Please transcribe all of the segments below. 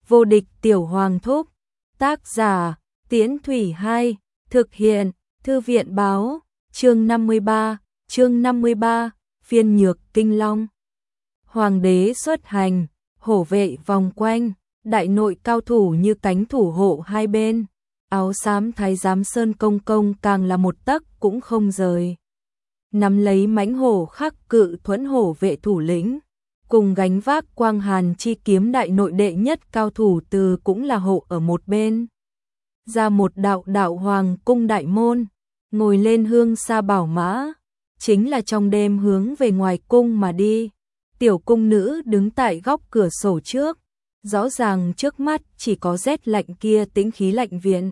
Vô địch tiểu hoàng thúc. Tác giả, Tiễn Thủy 2, thực hiện, Thư viện báo, chương 53, phiên nhược kinh long. Hoàng đế xuất hành, hổ vệ vòng quanh, đại nội cao thủ như cánh thủ hộ hai bên. Áo xám thái giám Sơn Công Công càng là một tấc cũng không rời. Nắm lấy mãnh hổ khắc cự thuẫn hổ vệ thủ lĩnh, cùng gánh vác quang hàn chi kiếm đại nội đệ nhất cao thủ từ cũng là hộ ở một bên. Ra một đạo hoàng cung đại môn, ngồi lên hương sa bảo mã, chính là trong đêm hướng về ngoài cung mà đi. Tiểu cung nữ đứng tại góc cửa sổ trước, rõ ràng trước mắt chỉ có rét lạnh kia tĩnh khí lạnh viện.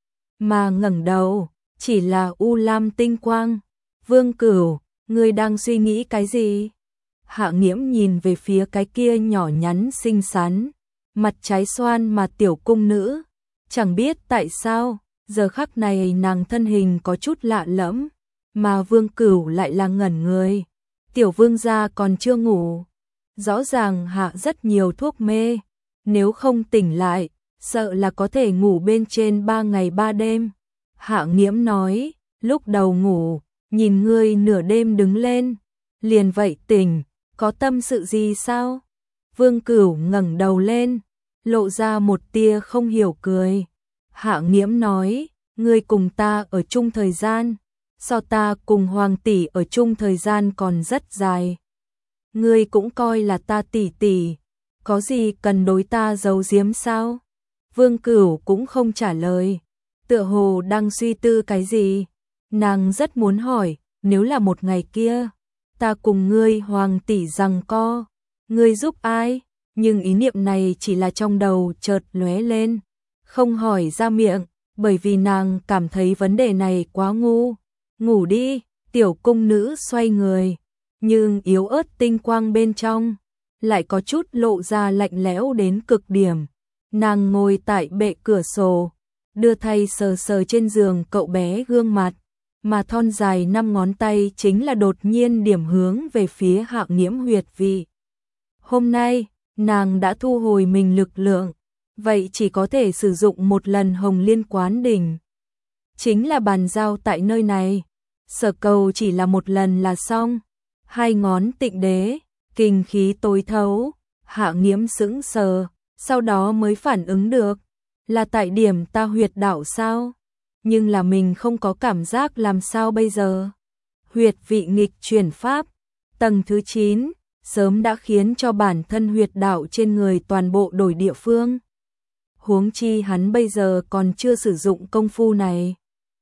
Mà ngẩng đầu, chỉ là u lam tinh quang. Vương Cửu, ngươi đang suy nghĩ cái gì? Hạ Nghiễm nhìn về phía cái kia nhỏ nhắn xinh xắn, mặt trái xoan mà tiểu cung nữ. Chẳng biết tại sao, giờ khắc này nàng thân hình có chút lạ lẫm, mà Vương Cửu lại là ngẩn người. Tiểu vương gia còn chưa ngủ. Rõ ràng hạ rất nhiều thuốc mê, nếu không tỉnh lại, sợ là có thể ngủ bên trên 3 ngày 3 đêm. Hạ Nghiễm nói, lúc đầu ngủ, nhìn ngươi nửa đêm đứng lên, liền vậy tỉnh, có tâm sự gì sao? Vương Cửu ngẩng đầu lên, lộ ra một tia không hiểu cười. Hạ Nghiễm nói, ngươi cùng ta ở chung thời gian, so ta cùng Hoàng tỷ ở chung thời gian còn rất dài. Ngươi cũng coi là ta tỷ tỷ, có gì cần đối ta giấu giếm sao? Vương Cửu cũng không trả lời, tựa hồ đang suy tư cái gì. Nàng rất muốn hỏi, nếu là một ngày kia, ta cùng ngươi Hoàng tỷ giằng co, ngươi giúp ai? Nhưng ý niệm này chỉ là trong đầu chợt lóe lên, không hỏi ra miệng, bởi vì nàng cảm thấy vấn đề này quá ngu. Ngủ đi, tiểu cung nữ xoay người, nhưng yếu ớt tinh quang bên trong lại có chút lộ ra lạnh lẽo đến cực điểm. Nàng ngồi tại bệ cửa sổ, đưa tay sờ sờ trên giường cậu bé gương mặt, mà thon dài 5 ngón tay chính là đột nhiên điểm hướng về phía Hạ Nghiễm huyệt vị. Hôm nay, nàng đã thu hồi mình lực lượng, vậy chỉ có thể sử dụng một lần Hồng Liên Quán Đỉnh. Chính là bàn giao tại nơi này, sở cầu chỉ là một lần là xong. 2 ngón tịnh đế, kinh khí tối thấu. Hạ Nghiễm sững sờ, sau đó mới phản ứng được, là tại điểm ta huyệt đạo sao? Nhưng là mình không có cảm giác làm sao bây giờ? Huyệt vị nghịch chuyển pháp, tầng thứ 9, sớm đã khiến cho bản thân huyệt đạo trên người toàn bộ đổi địa phương. Huống chi hắn bây giờ còn chưa sử dụng công phu này.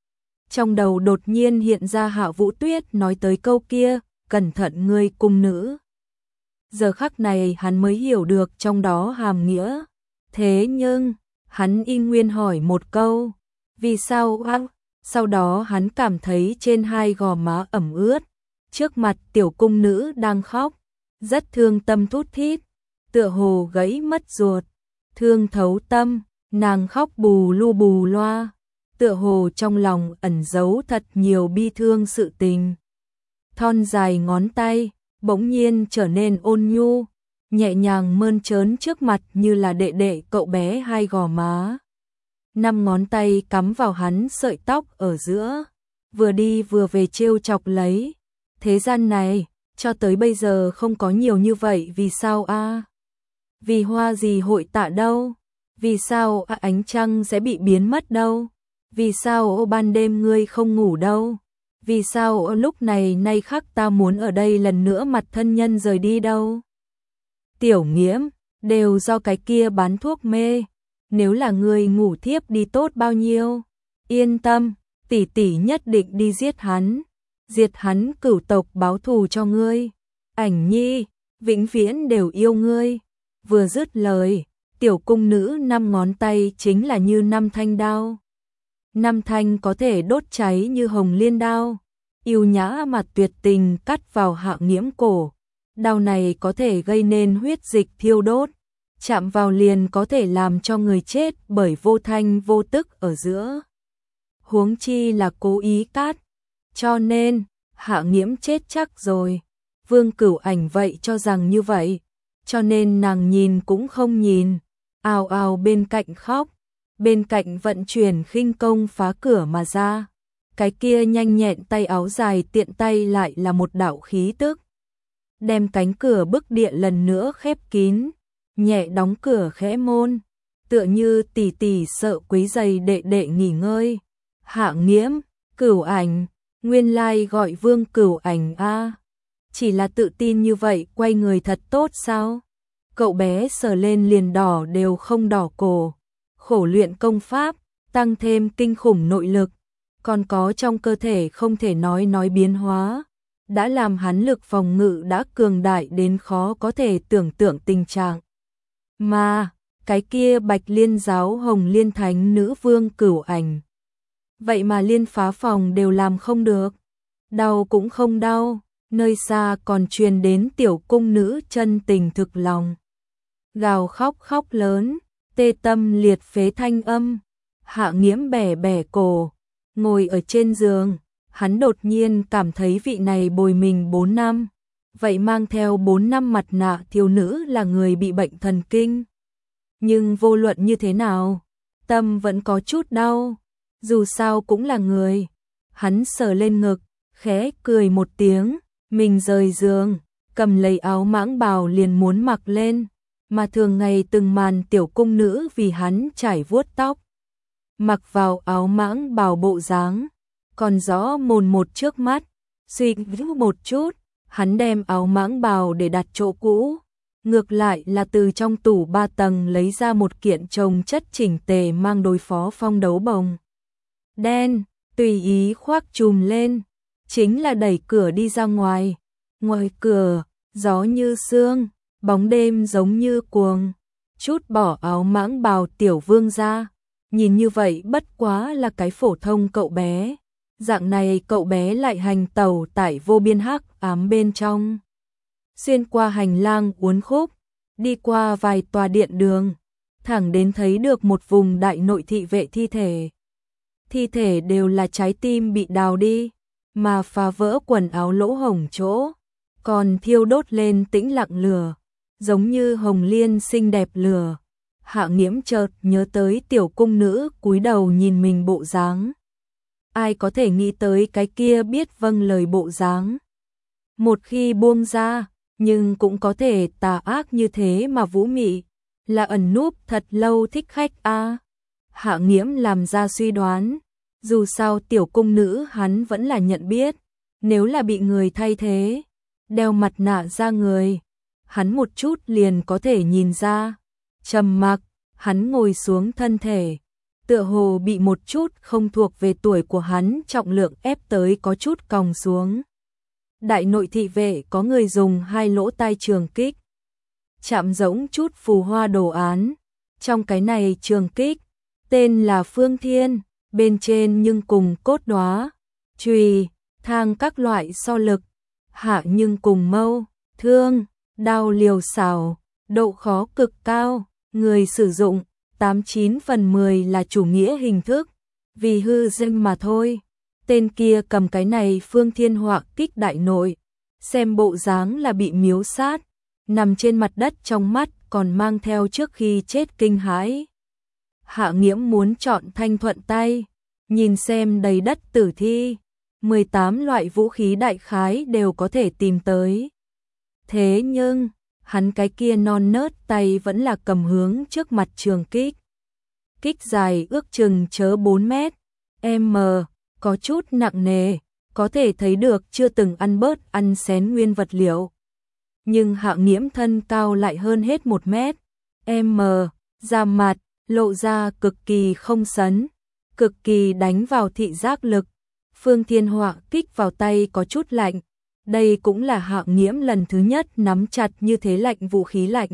Trong đầu đột nhiên hiện ra Hạ Vũ Tuyết nói tới câu kia, cẩn thận ngươi cung nữ. Giờ khắc này hắn mới hiểu được trong đó hàm nghĩa. Thế nhưng, hắn y nguyên hỏi một câu, vì sao ác? Sau đó hắn cảm thấy trên 2 gò má ẩm ướt, trước mặt tiểu cung nữ đang khóc, rất thương tâm thút thít, tựa hồ gãy mất ruột, thương thấu tâm, nàng khóc bù lu bù loa, tựa hồ trong lòng ẩn giấu thật nhiều bi thương sự tình. Thon dài ngón tay bỗng nhiên trở nên ôn nhu, nhẹ nhàng mơn trớn trước mặt như là đệ đệ cậu bé 2 gò má. 5 ngón tay cắm vào hắn sợi tóc ở giữa, vừa đi vừa về trêu chọc lấy. Thế gian này, cho tới bây giờ không có nhiều như vậy, vì sao a? Vì hoa gì hội tạ đâu? Vì sao ánh trăng sẽ bị biến mất đâu? Vì sao ban đêm ngươi không ngủ đâu? Vì sao lúc này nay khắc ta muốn ở đây lần nữa mặt thân nhân rời đi đâu? Tiểu Nghiễm, đều do cái kia bán thuốc mê. Nếu là ngươi ngủ thiếp đi tốt bao nhiêu? Yên tâm, tỷ tỷ nhất định đi giết hắn. Diệt hắn cửu tộc báo thù cho ngươi. Ảnh nhi, vĩnh viễn đều yêu ngươi. Vừa dứt lời, tiểu cung nữ 5 ngón tay chính là như 5 thanh đao. 5 thanh có thể đốt cháy như hồng liên đao, yêu nhã mà tuyệt tình cắt vào Hạ Nghiễm cổ. Đao này có thể gây nên huyết dịch thiêu đốt, chạm vào liền có thể làm cho người chết bởi vô thanh vô tức ở giữa. Huống chi là cố ý cắt, cho nên Hạ Nghiễm chết chắc rồi. Vương Cửu Ảnh vậy cho rằng như vậy, cho nên nàng nhìn cũng không nhìn, ào ào bên cạnh khóc, bên cạnh vận chuyển khinh công phá cửa mà ra. Cái kia nhanh nhẹn tay áo dài tiện tay lại là một đạo khí tức. Đem cánh cửa bức điện lần nữa khép kín, nhẹ đóng cửa khẽ môn, tựa như tỷ tỷ sợ quấy rầy đệ đệ nghỉ ngơi. Hạ Nghiễm, Cửu Ảnh, nguyên lai gọi Vương Cửu Ảnh a. Chỉ là tự tin như vậy quay người thật tốt sao? Cậu bé sờ lên liền đỏ đều không đỏ cổ, khổ luyện công pháp, tăng thêm kinh khủng nội lực, còn có trong cơ thể không thể nói biến hóa, đã làm hắn lực phòng ngự đã cường đại đến khó có thể tưởng tượng tình trạng. Mà, cái kia Bạch Liên giáo Hồng Liên Thánh nữ Vương Cửu Ảnh, vậy mà liên phá phòng đều làm không được. Đau cũng không đau, nơi xa còn truyền đến tiểu cung nữ chân tình thực lòng. Gào khóc khóc lớn, tê tâm liệt phế thanh âm. Hạ Nghiễm bẻ bẻ cổ, ngồi ở trên giường, hắn đột nhiên cảm thấy vị này bồi mình 4 năm, vậy mang theo 4 năm mặt nạ thiếu nữ là người bị bệnh thần kinh. Nhưng vô luận như thế nào, tâm vẫn có chút đau, dù sao cũng là người. Hắn sờ lên ngực, khẽ cười một tiếng, mình rời giường, cầm lấy áo mãng bào liền muốn mặc lên, mà thường ngày từng màn tiểu cung nữ vì hắn chải vuốt tóc. Mặc vào áo mãng bào bộ dáng, còn rõ mồn một trước mắt, suy nghĩ một chút, hắn đem áo mãng bào để đặt chỗ cũ. Ngược lại là từ trong tủ 3 tầng lấy ra một kiện chồng chất chỉnh tề mang đối phó phong đấu bồng đen, tùy ý khoác trùm lên, chính là đẩy cửa đi ra ngoài. Ngoài cửa, gió như sương, bóng đêm giống như cuồng, chút bỏ áo mãng bào tiểu vương ra, nhìn như vậy bất quá là cái phổ thông cậu bé. Dạng này cậu bé lại hành tẩu tại vô biên hắc ám bên trong. Xuyên qua hành lang uốn khúc, đi qua vài tòa điện đường, thẳng đến thấy được một vùng đại nội thị vệ thi thể. Thi thể đều là trái tim bị đào đi, mà phá vỡ quần áo lỗ hổng chỗ, còn thiêu đốt lên tĩnh lặng lửa, giống như hồng liên xinh đẹp lửa. Hạ Nghiễm chợt nhớ tới tiểu cung nữ cúi đầu nhìn mình bộ dáng. Ai có thể nghĩ tới cái kia biết vâng lời bộ dáng. Một khi buông ra, nhưng cũng có thể tà ác như thế mà vũ mị, là ẩn núp thật lâu thích khách a. Hạ Nghiễm làm ra suy đoán, dù sao tiểu cung nữ hắn vẫn là nhận biết, nếu là bị người thay thế, đeo mặt nạ ra người, hắn một chút liền có thể nhìn ra. Trầm mặc, hắn ngồi xuống thân thể, tựa hồ bị một chút không thuộc về tuổi của hắn trọng lượng ép tới có chút còng xuống. Đại nội thị vệ có người dùng 2 lỗ tai trường kích, chạm giống chút phù hoa đồ án. Trong cái này trường kích, tên là Phương Thiên, bên trên nhưng cùng cốt đóa, chùy, thang các loại so lực, hạ nhưng cùng mâu, thương, đao liều xảo, độ khó cực cao, người sử dụng 89 phần 10 là chủ nghĩa hình thức, vì hư danh mà thôi. Tên kia cầm cái này Phương Thiên họa kích đại nội, xem bộ dáng là bị miếu sát, nằm trên mặt đất, trong mắt còn mang theo trước khi chết kinh hãi. Hạ Nghiễm muốn chọn thanh thuận tay, nhìn xem đầy đất tử thi, 18 loại vũ khí đại khái đều có thể tìm tới. Thế nhưng, hắn cái kia non nớt tay vẫn là cầm hướng trước mặt trường kích. Kích dài ước chừng chớ 4 mét, m, có chút nặng nề, có thể thấy được chưa từng ăn bớt ăn xén nguyên vật liệu. Nhưng Hạ Nghiễm thân cao lại hơn hết 1 mét, m, da mặt, lộ ra cực kỳ không sấn, cực kỳ đánh vào thị giác lực. Phương Thiên họa kích vào tay có chút lạnh, đây cũng là Hạ Nghiễm lần thứ nhất nắm chặt như thế lạnh vũ khí lạnh.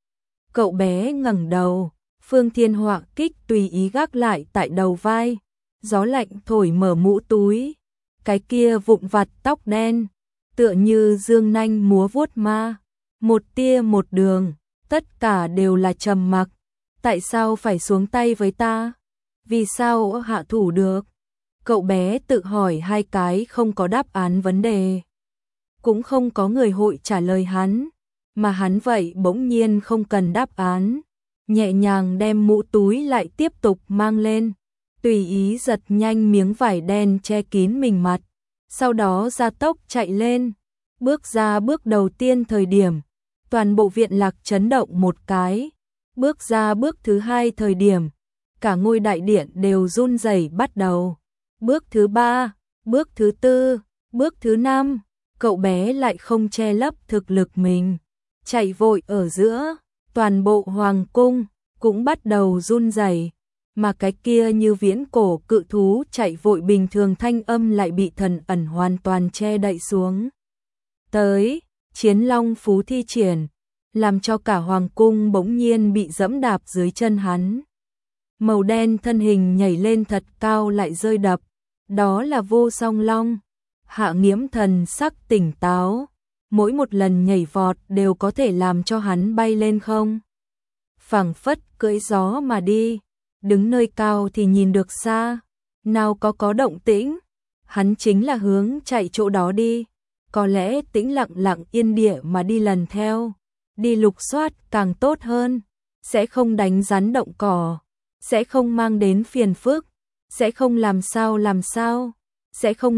Cậu bé ngẩng đầu, Phương Thiên họa kích tùy ý gác lại tại đầu vai, gió lạnh thổi mở mũ túi, cái kia vụn vặt tóc đen, tựa như dương nanh múa vuốt ma, một tia một đường, tất cả đều là trầm mặc. Tại sao phải xuống tay với ta? Vì sao hạ thủ được? Cậu bé tự hỏi 2 cái không có đáp án vấn đề. Cũng không có người hội trả lời hắn, mà hắn vậy bỗng nhiên không cần đáp án. nhẹ nhàng đem mũ túi lại tiếp tục mang lên, tùy ý giật nhanh miếng vải đen che kín mình mặt, sau đó ra tốc chạy lên, bước ra bước đầu tiên thời điểm, toàn bộ viện lạc chấn động một cái, bước ra bước thứ hai thời điểm, cả ngôi đại điện đều run rẩy bắt đầu, bước thứ ba, bước thứ tư, bước thứ năm, cậu bé lại không che lấp thực lực mình, chạy vội ở giữa, toàn bộ hoàng cung cũng bắt đầu run rẩy, mà cái kia như viễn cổ cự thú chạy vội bình thường thanh âm lại bị thần ẩn hoàn toàn che đậy xuống. Tới, Chiến Long Phú thi triển, làm cho cả hoàng cung bỗng nhiên bị dẫm đạp dưới chân hắn. Màu đen thân hình nhảy lên thật cao lại rơi đập, đó là Vô Song Long. Hạ Nghiễm thần sắc tỉnh táo, mỗi một lần nhảy vọt đều có thể làm cho hắn bay lên không. Phảng phất cưỡi gió mà đi, đứng nơi cao thì nhìn được xa, nào có động tĩnh, hắn chính là hướng chạy chỗ đó đi, có lẽ tĩnh lặng lặng yên địa mà đi lần theo, đi lục soát càng tốt hơn, sẽ không đánh rắn động cỏ, sẽ không mang đến phiền phức, sẽ không làm sao, sẽ không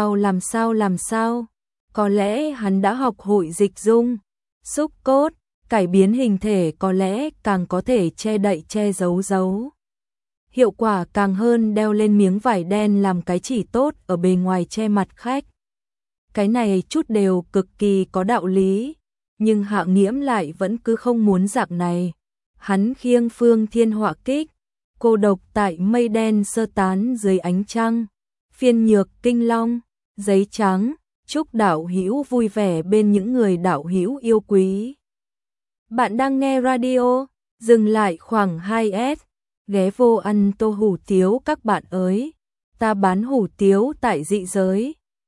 làm sao, có lẽ hắn đã học hội dịch dung, xúc cốt, cải biến hình thể có lẽ càng có thể che đậy che giấu. Hiệu quả càng hơn đeo lên miếng vải đen làm cái chỉ tốt ở bề ngoài che mặt khách. Cái này chút đều cực kỳ có đạo lý, nhưng Hạ Nghiễm lại vẫn cứ không muốn dạng này. Hắn khiêng Phương Thiên Họa Kích, cô độc tại mây đen sơ tán dưới ánh trăng, phiên nhược kinh long, giấy trắng, chúc đạo hữu vui vẻ bên những người đạo hữu yêu quý. Bạn đang nghe radio, dừng lại khoảng 2S, ghé vô ăn tô hủ tiếu các bạn ơi, ta bán hủ tiếu tại dị giới.